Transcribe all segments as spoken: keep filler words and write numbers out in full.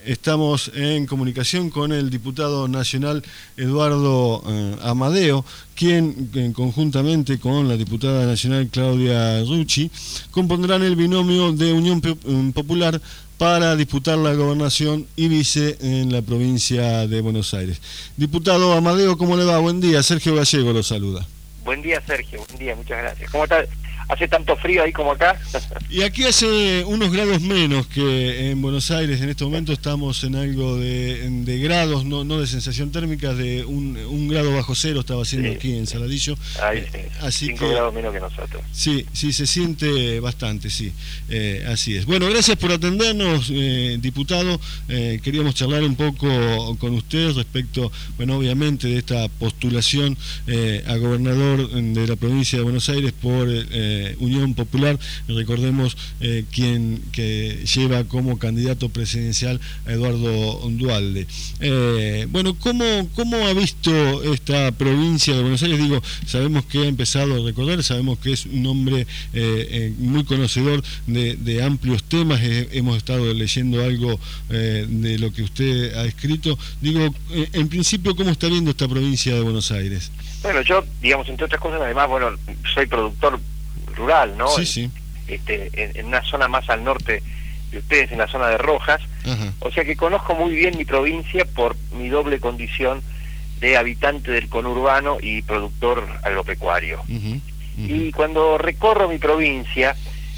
estamos en comunicación con el diputado nacional Eduardo eh, Amadeo, quien eh, conjuntamente con la diputada nacional Claudia Rucci compondrán el binomio de Unión Popular para disputar la gobernación y vice en la provincia de Buenos Aires. Diputado Amadeo, ¿cómo le va? Buen día, Sergio Gallego lo saluda. Buen día, Sergio, buen día, muchas gracias. ¿Cómo está? ¿Hace tanto frío ahí como acá? Y aquí hace unos grados menos que en Buenos Aires. En este momento estamos en algo de, de grados, no, no de sensación térmica, de un, un grado bajo cero estaba haciendo sí, aquí en Saladillo. Ahí sí, así cinco que, grados menos que nosotros. Sí, sí, se siente bastante, sí, eh, así es. Bueno, gracias por atendernos, eh, diputado. Eh, queríamos charlar un poco con usted respecto, bueno, obviamente de esta postulación eh, a gobernador de la provincia de Buenos Aires por eh, Unión Popular. Recordemos eh, quien que lleva como candidato presidencial a Eduardo Duhalde. Eh, bueno, ¿cómo, ¿cómo ha visto esta provincia de Buenos Aires? Digo, sabemos que ha empezado a recorrer, sabemos que es un hombre eh, eh, muy conocedor de, de amplios temas, eh, hemos estado leyendo algo eh, de lo que usted ha escrito. Digo, eh, en principio, ¿cómo está viendo esta provincia de Buenos Aires? Bueno, yo, digamos, entre otras cosas, además, bueno, soy productor rural, ¿no? Sí, sí. Este, en, en una zona más al norte de ustedes, en la zona de Rojas. Ajá. O sea que conozco muy bien mi provincia por mi doble condición de habitante del conurbano y productor agropecuario. Uh-huh, uh-huh. Y cuando recorro mi provincia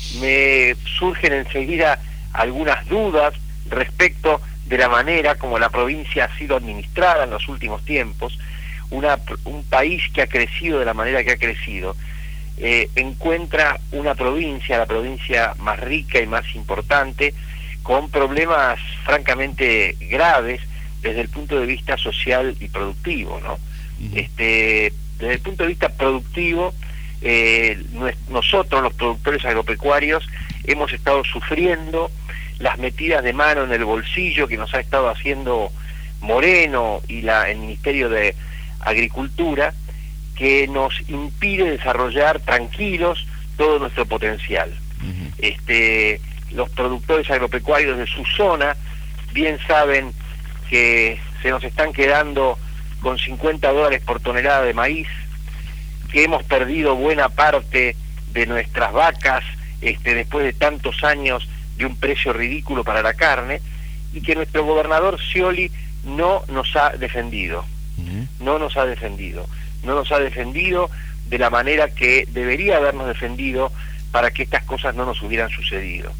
me surgen enseguida algunas dudas respecto de la manera como la provincia ha sido administrada en los últimos tiempos. Una, un país que ha crecido de la manera que ha crecido Eh, encuentra una provincia, la provincia más rica y más importante, con problemas francamente graves desde el punto de vista social y productivo, ¿no? Uh-huh. Este, desde el punto de vista productivo, eh, nosotros, los productores agropecuarios, hemos estado sufriendo las metidas de mano en el bolsillo que nos ha estado haciendo Moreno y la, el Ministerio de Agricultura, que nos impide desarrollar tranquilos todo nuestro potencial. Uh-huh. Este, los productores agropecuarios de su zona bien saben que se nos están quedando con cincuenta dólares por tonelada de maíz, que hemos perdido buena parte de nuestras vacas este, después de tantos años de un precio ridículo para la carne, y que nuestro gobernador Scioli no nos ha defendido. Uh-huh. No nos ha defendido. no nos ha defendido de la manera que debería habernos defendido para que estas cosas no nos hubieran sucedido.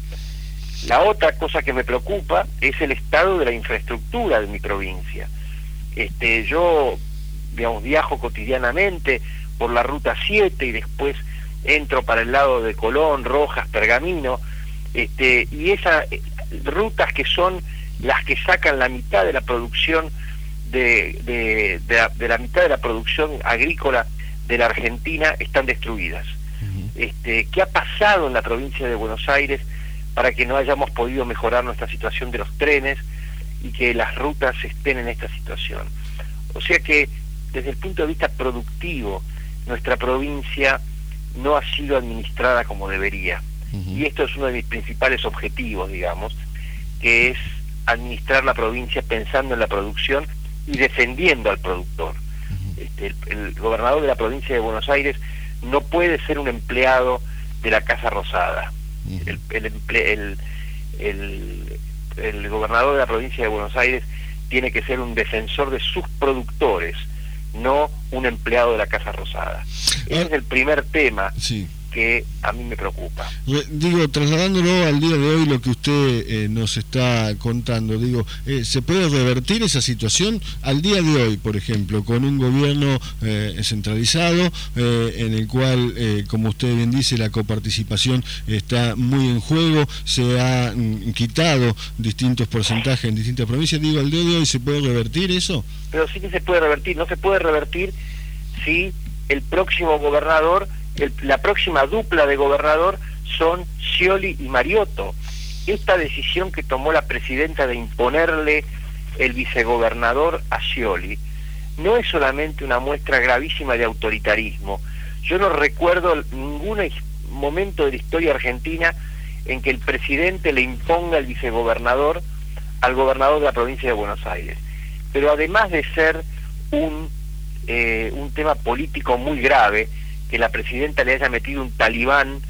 La otra cosa que me preocupa es el estado de la infraestructura de mi provincia. Este, yo, digamos, viajo cotidianamente por la ruta siete y después entro para el lado de Colón, Rojas, Pergamino, este, y esas rutas que son las que sacan la mitad de la producción De, de, de, la, de la mitad de la producción agrícola de la Argentina están destruidas. Uh-huh. Este, ¿qué ha pasado en la provincia de Buenos Aires para que no hayamos podido mejorar nuestra situación de los trenes y que las rutas estén en esta situación? O sea que desde el punto de vista productivo nuestra provincia no ha sido administrada como debería. Uh-huh. Y esto es uno de mis principales objetivos, digamos, que es administrar la provincia pensando en la producción y defendiendo al productor. Uh-huh. Este, el, el gobernador de la provincia de Buenos Aires no puede ser un empleado de la Casa Rosada. Uh-huh. el, el, emple, el, el, el gobernador de la provincia de Buenos Aires tiene que ser un defensor de sus productores, no un empleado de la Casa Rosada. Ese uh-huh. es el primer tema. Sí. Que a mí me preocupa. Digo, trasladándolo al día de hoy, lo que usted eh, nos está contando, digo, eh, ¿se puede revertir esa situación al día de hoy, por ejemplo, con un gobierno eh, centralizado, eh, en el cual, eh, como usted bien dice, la coparticipación está muy en juego, se han quitado distintos porcentajes en distintas provincias? Digo, ¿al día de hoy se puede revertir eso? Pero sí que se puede revertir, no se puede revertir si el próximo gobernador El, la próxima dupla de gobernador son Scioli y Mariotto. Esta decisión que tomó la presidenta de imponerle el vicegobernador a Scioli no es solamente una muestra gravísima de autoritarismo. Yo no recuerdo ningún momento de la historia argentina en que el presidente le imponga al vicegobernador al gobernador de la provincia de Buenos Aires. Pero además de ser un, eh, un tema político muy grave, que la presidenta le haya metido un talibán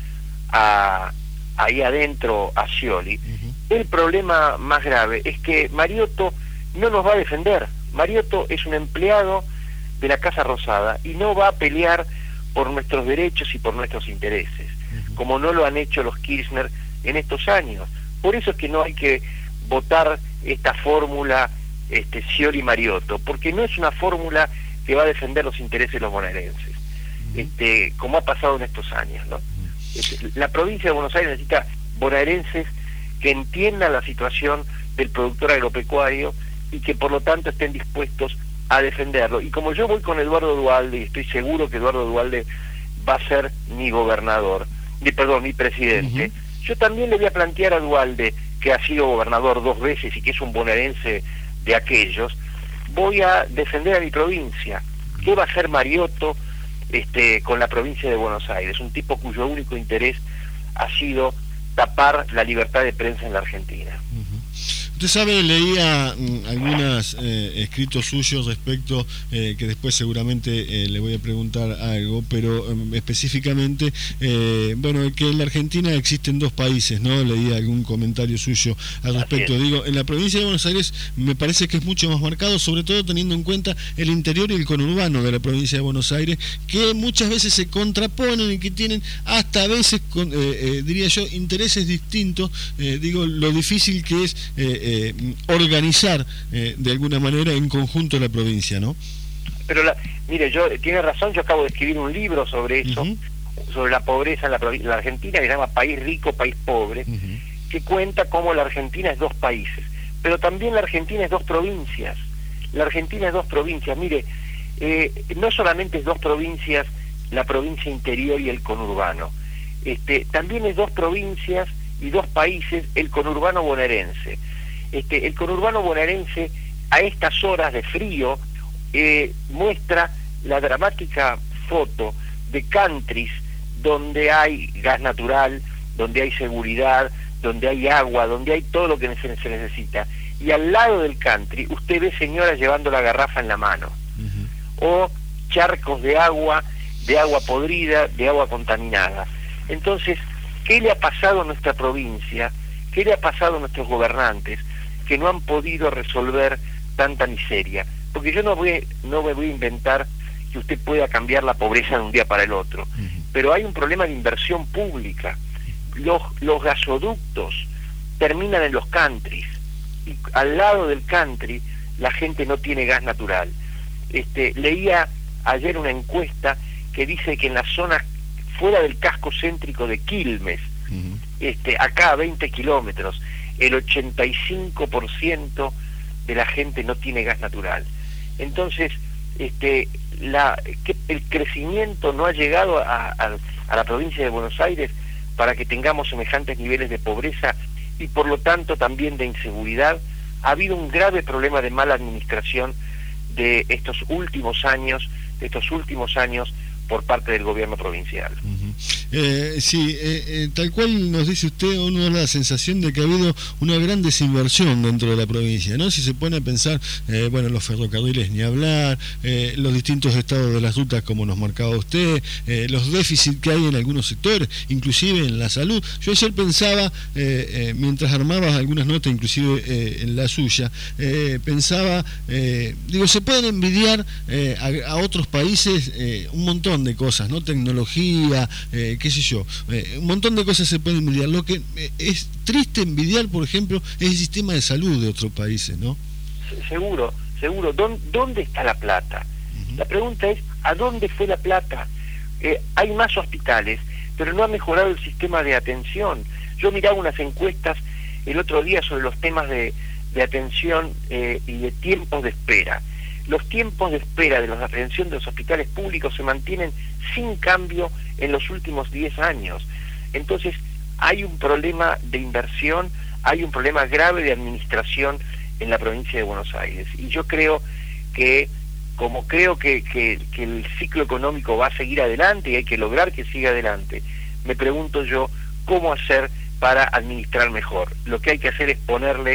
a, ahí adentro a Scioli, uh-huh. el problema más grave es que Mariotto no nos va a defender. Mariotto es un empleado de la Casa Rosada y no va a pelear por nuestros derechos y por nuestros intereses, uh-huh. como no lo han hecho los Kirchner en estos años. Por eso es que no hay que votar esta fórmula este, Scioli-Mariotto, porque no es una fórmula que va a defender los intereses de los bonaerenses, uh-huh. este, como ha pasado en estos años, ¿no? Uh-huh. Este, la provincia de Buenos Aires necesita bonaerenses que entiendan la situación del productor agropecuario y que por lo tanto estén dispuestos a defenderlo. Y como yo voy con Eduardo Duhalde, y estoy seguro que Eduardo Duhalde va a ser mi gobernador, mi, perdón, mi presidente, uh-huh. yo también le voy a plantear a Duhalde, que ha sido gobernador dos veces y que es un bonaerense de aquellos, voy a defender a mi provincia. ¿Qué va a hacer Mariotto este, con la provincia de Buenos Aires? Un tipo cuyo único interés ha sido tapar la libertad de prensa en la Argentina. Uh-huh. Usted sabe, leía mm, algunos eh, escritos suyos respecto, eh, que después seguramente eh, le voy a preguntar algo, pero eh, específicamente, eh, bueno, que en la Argentina existen dos países, ¿no? Leía algún comentario suyo al respecto. Digo, en la provincia de Buenos Aires me parece que es mucho más marcado, sobre todo teniendo en cuenta el interior y el conurbano de la provincia de Buenos Aires, que muchas veces se contraponen y que tienen hasta a veces, con, eh, eh, diría yo, intereses distintos. Eh, digo, lo difícil que es eh, Eh, organizar eh, de alguna manera en conjunto la provincia, ¿no? Pero la, mire, yo tiene razón, yo acabo de escribir un libro sobre eso, uh-huh. sobre la pobreza en la, la Argentina, que se llama País Rico, País Pobre, uh-huh. que cuenta cómo la Argentina es dos países, pero también la Argentina es dos provincias. La Argentina es dos provincias, mire, eh, no solamente es dos provincias, la provincia interior y el conurbano, este, también es dos provincias y dos países el conurbano bonaerense. Este, el conurbano bonaerense a estas horas de frío eh, muestra la dramática foto de countries donde hay gas natural, donde hay seguridad, donde hay agua, donde hay todo lo que se, se necesita. Y al lado del country usted ve señoras llevando la garrafa en la mano, uh-huh. o charcos de agua, de agua podrida, de agua contaminada. Entonces, ¿qué le ha pasado a nuestra provincia? ¿Qué le ha pasado a nuestros gobernantes que no han podido resolver tanta miseria? Porque yo no voy, no me voy a inventar que usted pueda cambiar la pobreza de un día para el otro, uh-huh. pero hay un problema de inversión pública. Los, los gasoductos terminan en los countries, y al lado del country la gente no tiene gas natural. Este, leía ayer una encuesta que dice que en la zona fuera del casco céntrico de Quilmes, uh-huh. este, acá a veinte kilómetros, el ochenta y cinco por ciento de la gente no tiene gas natural. Entonces, este, la, que el crecimiento no ha llegado a, a, a la provincia de Buenos Aires para que tengamos semejantes niveles de pobreza y por lo tanto también de inseguridad. Ha habido un grave problema de mala administración de estos últimos años, de estos últimos años por parte del gobierno provincial. Uh-huh. eh, sí, eh, eh, tal cual nos dice usted, uno da la sensación de que ha habido una gran desinversión dentro de la provincia, ¿no? Si se pone a pensar, eh, bueno, los ferrocarriles ni hablar, eh, los distintos estados de las rutas como nos marcaba usted, eh, los déficits que hay en algunos sectores, inclusive en la salud. Yo ayer pensaba, eh, eh, mientras armaba algunas notas, inclusive eh, en la suya, eh, pensaba, eh, digo, se pueden envidiar eh, a, a otros países eh, un montón de cosas, ¿no? Tecnología, eh, qué sé yo, eh, un montón de cosas se pueden envidiar. Lo que eh, es triste envidiar, por ejemplo, es el sistema de salud de otros países, ¿no? Seguro, seguro. ¿Dónde, dónde está la plata? Uh-huh. La pregunta es, ¿a dónde fue la plata? Eh, hay más hospitales, pero no ha mejorado el sistema de atención. Yo miraba unas encuestas el otro día sobre los temas de, de atención eh, y de tiempos de espera. Los tiempos de espera de la atención de los hospitales públicos se mantienen sin cambio en los últimos diez años. Entonces, hay un problema de inversión, hay un problema grave de administración en la provincia de Buenos Aires. Y yo creo que, como creo que, que, que el ciclo económico va a seguir adelante y hay que lograr que siga adelante, me pregunto yo cómo hacer para administrar mejor. Lo que hay que hacer es ponerle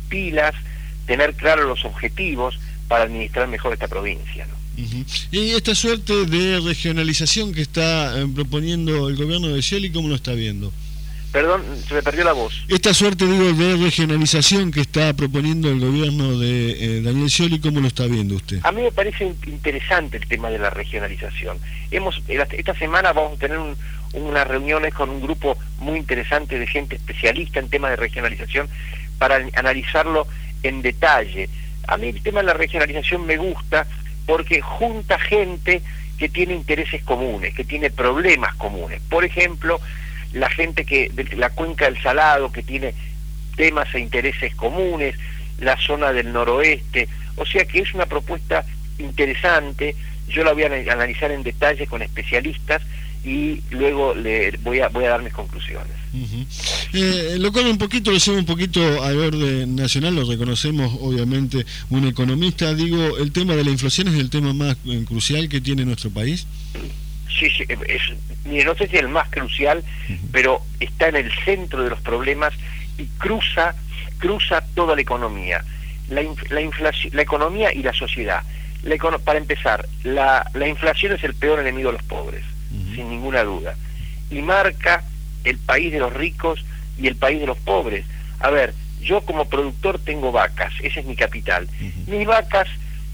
pilas, tener claros los objetivos para administrar mejor esta provincia, ¿no? Uh-huh. Y esta suerte de regionalización que está eh, proponiendo el gobierno de Scioli, ¿cómo lo está viendo? Perdón, se me perdió la voz. Esta suerte, digo, de regionalización que está proponiendo el gobierno de eh, Daniel Scioli, ¿cómo lo está viendo usted? A mí me parece interesante el tema de la regionalización. Hemos esta semana vamos a tener un, unas reuniones con un grupo muy interesante de gente especialista en temas de regionalización para analizarlo en detalle. A mí el tema de la regionalización me gusta porque junta gente que tiene intereses comunes, que tiene problemas comunes. Por ejemplo, la gente que de la cuenca del Salado, que tiene temas e intereses comunes, la zona del noroeste, o sea que es una propuesta interesante. Yo la voy a analizar en detalle con especialistas y luego le voy a voy a dar mis conclusiones. Uh-huh. eh, lo cual un poquito, lo llevo un poquito al orden nacional, lo reconocemos obviamente un economista. Digo, el tema de la inflación es el tema más eh, crucial que tiene nuestro país. Sí, sí, es, mire, no sé si es el más crucial, uh-huh, pero está en el centro de los problemas y cruza cruza toda la economía, la, la inflación, la economía y la sociedad. La econo para empezar, la, la inflación es el peor enemigo de los pobres, uh-huh, sin ninguna duda, y marca el país de los ricos y el país de los pobres. A ver, yo como productor tengo vacas, ese es mi capital. Uh-huh. Mis vacas,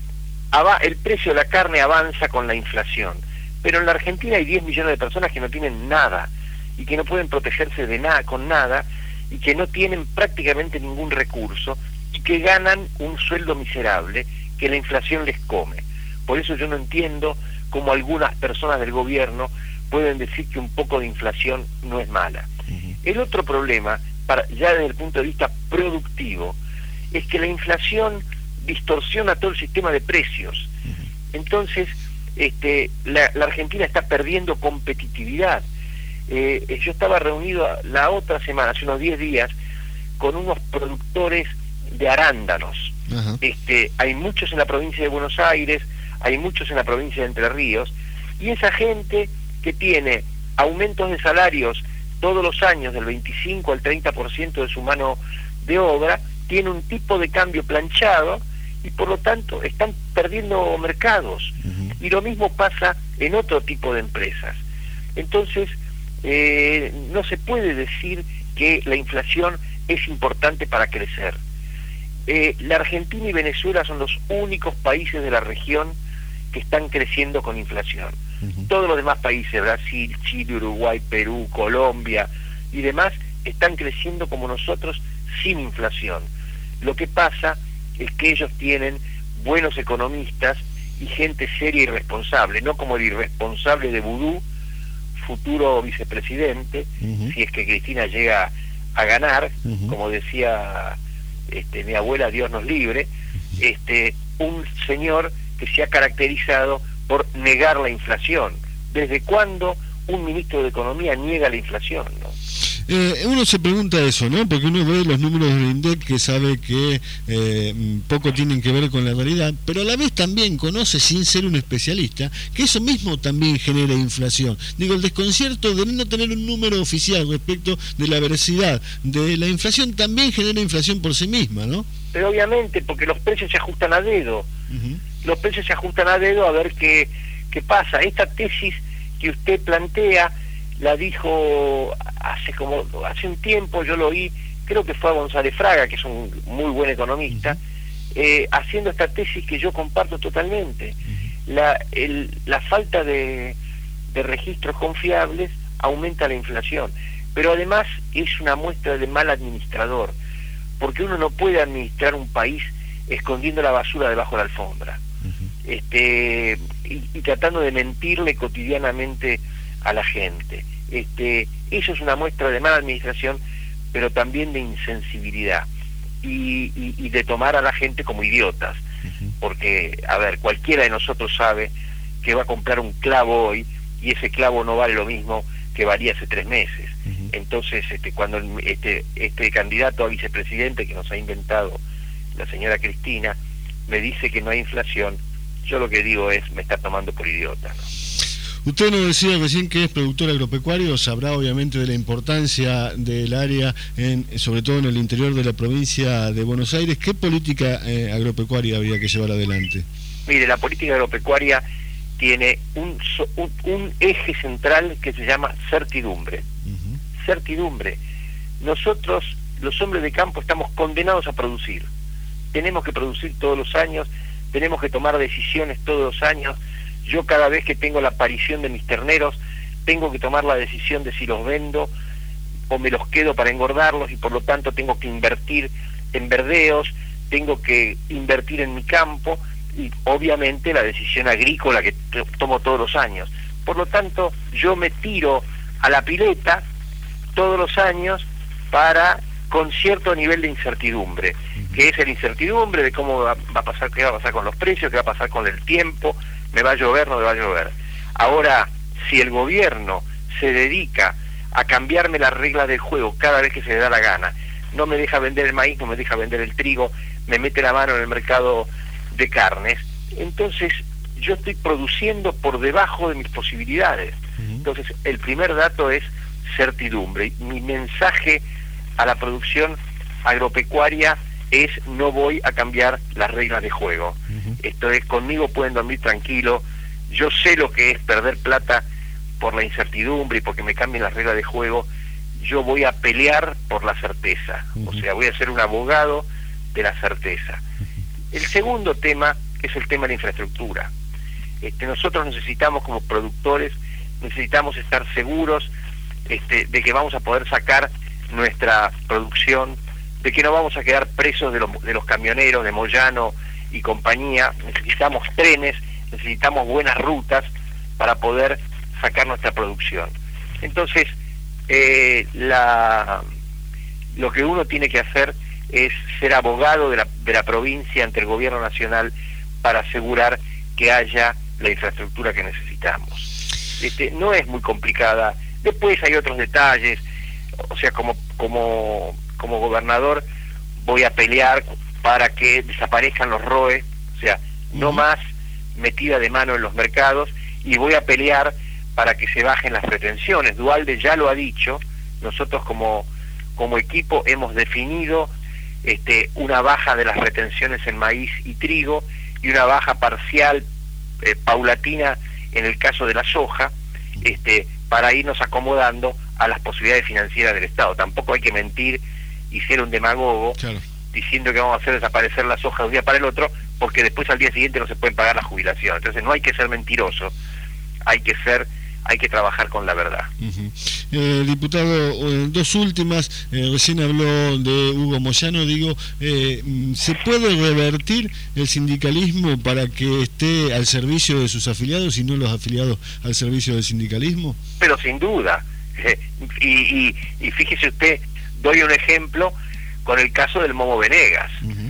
el precio de la carne avanza con la inflación, pero en la Argentina hay diez millones de personas que no tienen nada y que no pueden protegerse de nada con nada y que no tienen prácticamente ningún recurso y que ganan un sueldo miserable que la inflación les come. Por eso yo no entiendo cómo algunas personas del gobierno pueden decir que un poco de inflación no es mala. Uh-huh. El otro problema, para, ya desde el punto de vista productivo, es que la inflación distorsiona todo el sistema de precios. Uh-huh. Entonces, este, la, la Argentina está perdiendo competitividad. Eh, yo estaba reunido la otra semana, hace unos diez días, con unos productores de arándanos. Uh-huh. Este, hay muchos en la provincia de Buenos Aires, hay muchos en la provincia de Entre Ríos, y esa gente que tiene aumentos de salarios todos los años del veinticinco al treinta por ciento de su mano de obra, tiene un tipo de cambio planchado y por lo tanto están perdiendo mercados. Uh-huh. Y lo mismo pasa en otro tipo de empresas. Entonces, eh, no se puede decir que la inflación es importante para crecer. Eh, la Argentina y Venezuela son los únicos países de la región que están creciendo con inflación. Uh-huh. Todos los demás países, Brasil, Chile, Uruguay, Perú, Colombia y demás, están creciendo como nosotros sin inflación. Lo que pasa es que ellos tienen buenos economistas y gente seria y responsable, no como el irresponsable de Vudú, futuro vicepresidente, uh-huh, si es que Cristina llega a ganar, uh-huh, como decía este, mi abuela, Dios nos libre, este, un señor que se ha caracterizado por negar la inflación. ¿Desde cuándo un ministro de Economía niega la inflación, no? Eh, uno se pregunta eso, ¿no? Porque uno ve los números del INDEC que sabe que eh, poco tienen que ver con la realidad, pero a la vez también conoce, sin ser un especialista, que eso mismo también genera inflación. Digo, el desconcierto de no tener un número oficial respecto de la veracidad de la inflación también genera inflación por sí misma, ¿no? Pero obviamente, porque los precios se ajustan a dedo. Uh-huh. Los precios se ajustan a dedo a ver qué, qué pasa. Esta tesis que usted plantea la dijo hace como hace un tiempo, yo lo oí, creo que fue a González Fraga, que es un muy buen economista, uh-huh, eh, haciendo esta tesis que yo comparto totalmente. Uh-huh. La, el, la falta de, de registros confiables aumenta la inflación, pero además es una muestra de mal administrador, porque uno no puede administrar un país escondiendo la basura debajo de la alfombra, uh-huh, este, y, y tratando de mentirle cotidianamente a la gente. Este, eso es una muestra de mala administración, pero también de insensibilidad y, y, y de tomar a la gente como idiotas. Uh-huh. Porque, a ver, cualquiera de nosotros sabe que va a comprar un clavo hoy y ese clavo no vale lo mismo que valía hace tres meses. Uh-huh. Entonces, este, cuando este, este candidato a vicepresidente que nos ha inventado la señora Cristina me dice que no hay inflación, yo lo que digo es, me está tomando por idiota, ¿no? Usted nos decía recién que es productor agropecuario, sabrá obviamente de la importancia del área, en, sobre todo en el interior de la provincia de Buenos Aires. ¿Qué política eh, agropecuaria habría que llevar adelante? Mire, la política agropecuaria tiene un, un, un eje central que se llama certidumbre. Uh-huh. Certidumbre. Nosotros, los hombres de campo, estamos condenados a producir. Tenemos que producir todos los años, tenemos que tomar decisiones todos los años. Yo cada vez que tengo la aparición de mis terneros, tengo que tomar la decisión de si los vendo o me los quedo para engordarlos, y por lo tanto tengo que invertir en verdeos, tengo que invertir en mi campo, y obviamente la decisión agrícola que tomo todos los años. Por lo tanto, yo me tiro a la pileta todos los años para con cierto nivel de incertidumbre, que es la incertidumbre de cómo va, va a pasar, qué va a pasar con los precios, qué va a pasar con el tiempo, me va a llover, no me va a llover. Ahora, si el gobierno se dedica a cambiarme las reglas del juego cada vez que se le da la gana, no me deja vender el maíz, no me deja vender el trigo, me mete la mano en el mercado de carnes, entonces yo estoy produciendo por debajo de mis posibilidades. Uh-huh. Entonces el primer dato es certidumbre. Mi mensaje a la producción agropecuaria es: no voy a cambiar las reglas de juego. Uh-huh. Esto es, conmigo pueden dormir tranquilo, yo sé lo que es perder plata por la incertidumbre y porque me cambien las reglas de juego. Yo voy a pelear por la certeza. Uh-huh. O sea, voy a ser un abogado de la certeza. El segundo tema es el tema de la infraestructura. Este, nosotros necesitamos, como productores, necesitamos estar seguros este, de que vamos a poder sacar nuestra producción, de que no vamos a quedar presos de, lo, de los camioneros, de Moyano y compañía. Necesitamos trenes, necesitamos buenas rutas para poder sacar nuestra producción. Entonces, eh, la, lo que uno tiene que hacer es ser abogado de la, de la provincia ante el gobierno nacional para asegurar que haya la infraestructura que necesitamos. Este, no es muy complicada. Después hay otros detalles. O sea, como, como, como gobernador voy a pelear para que desaparezcan los R O E, o sea, no más metida de mano en los mercados, y voy a pelear para que se bajen las retenciones. Duhalde ya lo ha dicho. Nosotros como, como equipo hemos definido Este, una baja de las retenciones en maíz y trigo y una baja parcial, eh, paulatina en el caso de la soja, este, para irnos acomodando a las posibilidades financieras del Estado. Tampoco hay que mentir y ser un demagogo, claro, diciendo que vamos a hacer desaparecer la soja de un día para el otro, porque después al día siguiente no se pueden pagar la jubilación. Entonces no hay que ser mentiroso, hay que ser hay que trabajar con la verdad. Uh-huh. eh, diputado, eh, dos últimas, eh, recién habló de Hugo Moyano, digo, eh, ¿se puede revertir el sindicalismo para que esté al servicio de sus afiliados y no los afiliados al servicio del sindicalismo? Pero sin duda, eh, y, y, y fíjese usted, doy un ejemplo con el caso del Momo Venegas. Uh-huh.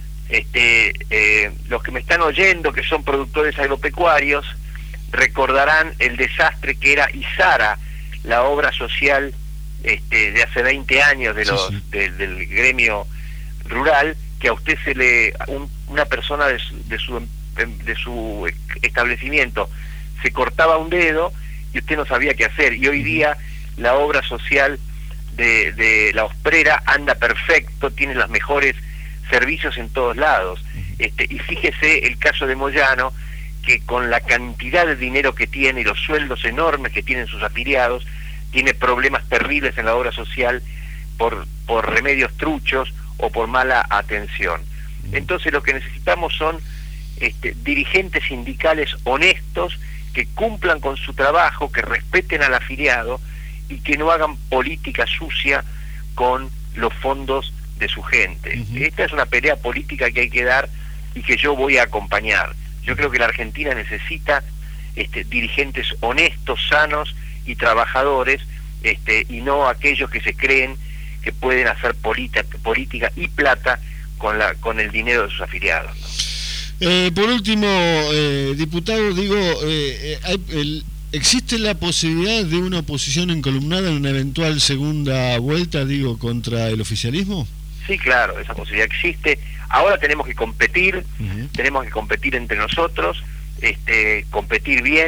este, eh, los que me están oyendo, que son productores agropecuarios, recordarán el desastre que era Izara, la obra social este, de hace veinte años de los, sí, sí. De, del gremio rural, que a usted se le, un, una persona de su, de su de su establecimiento se cortaba un dedo y usted no sabía qué hacer, y hoy día la obra social de, de la Osprera anda perfecto, tiene los mejores servicios en todos lados. Este, y fíjese el caso de Moyano, que con la cantidad de dinero que tiene y los sueldos enormes que tienen sus afiliados, tiene problemas terribles en la obra social por, por remedios truchos o por mala atención. Entonces lo que necesitamos son este, dirigentes sindicales honestos, que cumplan con su trabajo, que respeten al afiliado y que no hagan política sucia con los fondos de su gente. Uh-huh. Esta es una pelea política que hay que dar y que yo voy a acompañar. Yo creo que la Argentina necesita este, dirigentes honestos, sanos y trabajadores, este, y no aquellos que se creen que pueden hacer política, política y plata con, la, con el dinero de sus afiliados, ¿no? Eh, por último, eh, diputado, digo, eh, hay, el, ¿existe la posibilidad de una oposición encolumnada en una eventual segunda vuelta, digo, contra el oficialismo? Sí, claro, esa posibilidad existe. Ahora tenemos que competir, uh-huh. tenemos que competir entre nosotros, este, competir bien,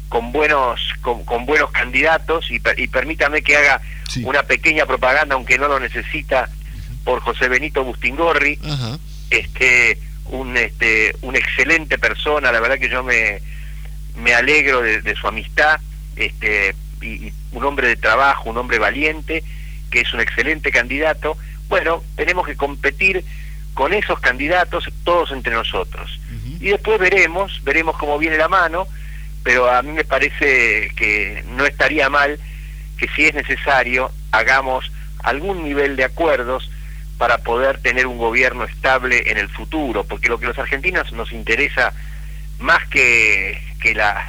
con buenos con, con buenos candidatos y, y permítame que haga sí. una pequeña propaganda, aunque no lo necesita, por José Benito Bustingorri. Ajá. este un este una excelente persona, la verdad que yo me me alegro de, de su amistad, este y, y un hombre de trabajo, un hombre valiente, que es un excelente candidato. Bueno, tenemos que competir con esos candidatos todos entre nosotros. Uh-huh. Y después veremos, veremos cómo viene la mano, pero a mí me parece que no estaría mal que, si es necesario, hagamos algún nivel de acuerdos para poder tener un gobierno estable en el futuro, porque lo que a los argentinos nos interesa más que, que la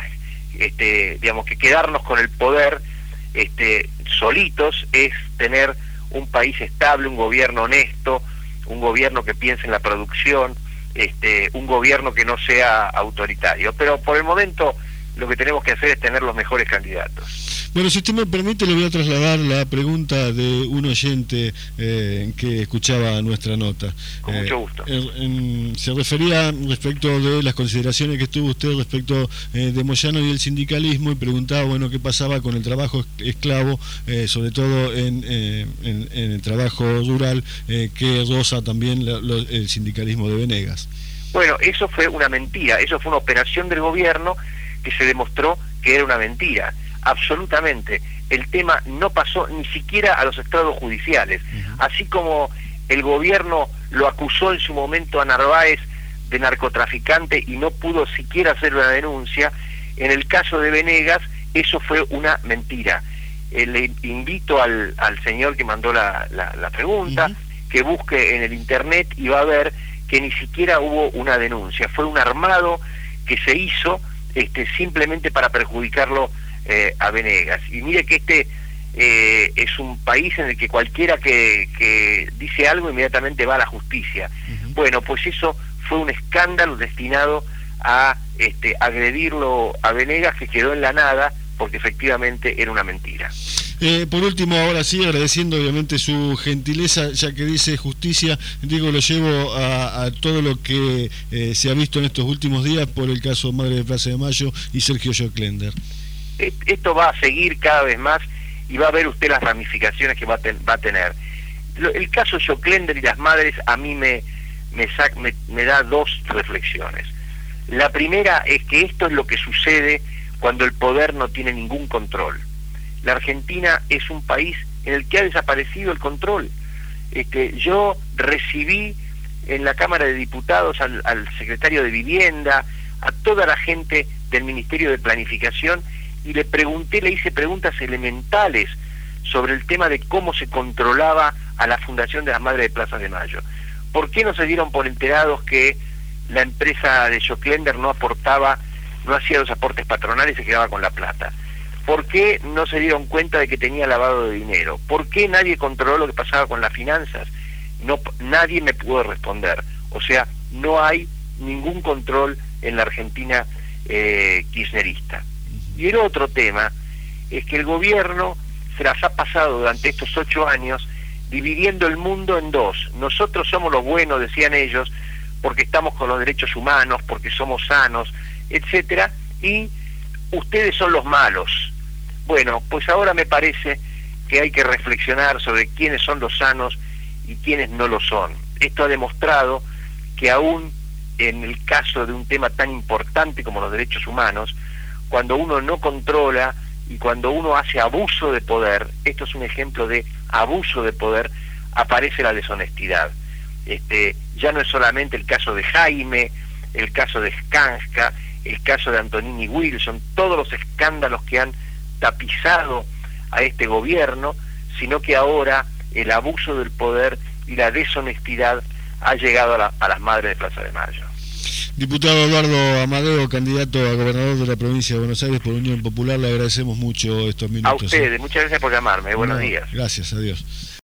este digamos que quedarnos con el poder este solitos, es tener un país estable, un gobierno honesto, un gobierno que piense en la producción, este un gobierno que no sea autoritario. Pero por el momento lo que tenemos que hacer es tener los mejores candidatos. Bueno, si usted me permite, le voy a trasladar la pregunta de un oyente eh, que escuchaba nuestra nota. Con eh, mucho gusto. Eh, en, se refería respecto de las consideraciones que tuvo usted respecto eh, de Moyano y el sindicalismo, y preguntaba, bueno, qué pasaba con el trabajo esclavo, eh, sobre todo en, eh, en, en el trabajo rural, eh, que roza también la, lo, el sindicalismo de Venegas. Bueno, eso fue una mentira, eso fue una operación del gobierno que se demostró que era una mentira. Absolutamente. El tema no pasó ni siquiera a los estrados judiciales. Uh-huh. Así como el gobierno lo acusó en su momento a Narváez de narcotraficante y no pudo siquiera hacer una denuncia, en el caso de Venegas eso fue una mentira. Eh, le invito al, al señor que mandó la, la, la pregunta, uh-huh, que busque en el internet y va a ver que ni siquiera hubo una denuncia. Fue un armado que se hizo este, simplemente para perjudicarlo Eh, a Venegas. Y mire que este eh, es un país en el que cualquiera que, que dice algo inmediatamente va a la justicia. Uh-huh. Bueno, pues eso fue un escándalo destinado a este, agredirlo a Venegas, que quedó en la nada porque efectivamente era una mentira. Eh, por último, ahora sí, agradeciendo obviamente su gentileza, ya que dice justicia, digo, lo llevo a, a todo lo que eh, se ha visto en estos últimos días por el caso Madre de Plaza de Mayo y Sergio Joclender. Esto va a seguir cada vez más y va a ver usted las ramificaciones que va a, ten, va a tener. El caso Joclender y las madres a mí me, me, sac, me, me da dos reflexiones. La primera es que esto es lo que sucede cuando el poder no tiene ningún control. La Argentina es un país en el que ha desaparecido el control. Este, yo recibí en la Cámara de Diputados al, al secretario de Vivienda, a toda la gente del Ministerio de Planificación, y le pregunté, le hice preguntas elementales sobre el tema de cómo se controlaba a la Fundación de las Madres de Plaza de Mayo. ¿Por qué no se dieron por enterados que la empresa de Joclender no aportaba, no hacía los aportes patronales y se quedaba con la plata? ¿Por qué no se dieron cuenta de que tenía lavado de dinero? ¿Por qué nadie controló lo que pasaba con las finanzas? No, nadie me pudo responder. O sea, no hay ningún control en la Argentina eh, kirchnerista. Y el otro tema es que el gobierno se las ha pasado durante estos ocho años dividiendo el mundo en dos. Nosotros somos los buenos, decían ellos, porque estamos con los derechos humanos, porque somos sanos, etcétera, y ustedes son los malos. Bueno, pues ahora me parece que hay que reflexionar sobre quiénes son los sanos y quiénes no lo son. Esto ha demostrado que aún en el caso de un tema tan importante como los derechos humanos, cuando uno no controla y cuando uno hace abuso de poder, esto es un ejemplo de abuso de poder, aparece la deshonestidad. Este, ya no es solamente el caso de Jaime, el caso de Skanska, el caso de Antonini Wilson, todos los escándalos que han tapizado a este gobierno, sino que ahora el abuso del poder y la deshonestidad ha llegado a, la, a las madres de Plaza de Mayo. Diputado Eduardo Amadeo, candidato a gobernador de la provincia de Buenos Aires por Unión Popular, le agradecemos mucho estos minutos. A ustedes, ¿eh? Muchas gracias por llamarme, buenos no, días. Gracias, adiós.